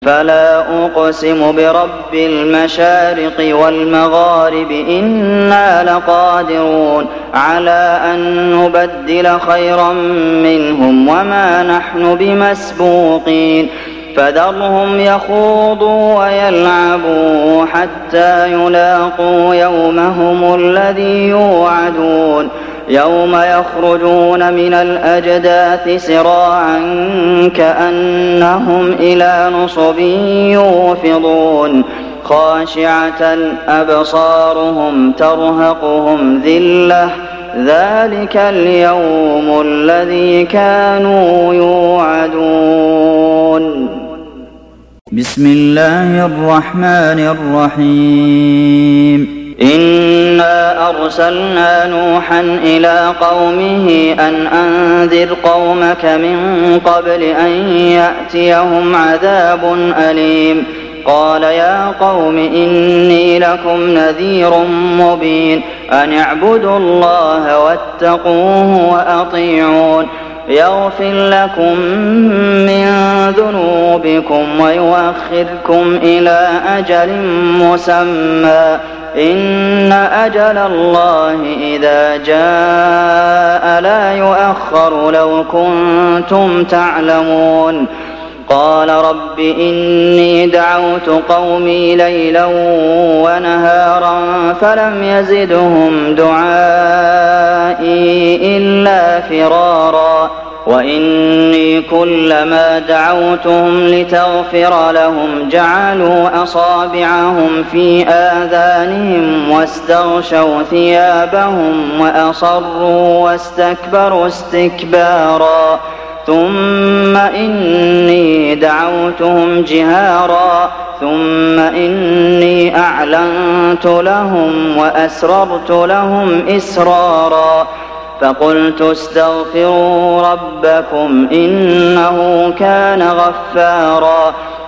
فلا أقسم برب المشارق والمغارب إنا لقادرون على أن نبدل خيرا منهم وما نحن بمسبوقين فذرهم يخوضوا ويلعبوا حتى يلاقوا يومهم الذي يوعدون يوم يخرجون من الأجداث سراعا كأنهم إلى نصب يوفضون خاشعة أبصارهم ترهقهم ذلة ذلك اليوم الذي كانوا يوعدون. بسم الله الرحمن الرحيم. إنا أرسلنا نوحا إلى قومه أن أنذر قومك من قبل أن يأتيهم عذاب أليم قال يا قوم إني لكم نذير مبين أن اعبدوا الله واتقوه وأطيعون يغفر لكم من ذنوبكم ويؤخركم إلى أجل مسمى إن أجل الله إذا جاء لا يؤخر لو كنتم تعلمون. قال رب إني دعوت قومي ليلا ونهارا فلم يزدهم دعائي إلا فرارا وإني كلما دعوتهم لتغفر لهم جعلوا أصابعهم في آذانهم واستغشوا ثيابهم وأصروا واستكبروا استكبارا ثم إني دعوتهم جهارا ثم إني أعلنت لهم وأسررت لهم إسرارا فقلت استغفروا ربكم إنه كان غفارا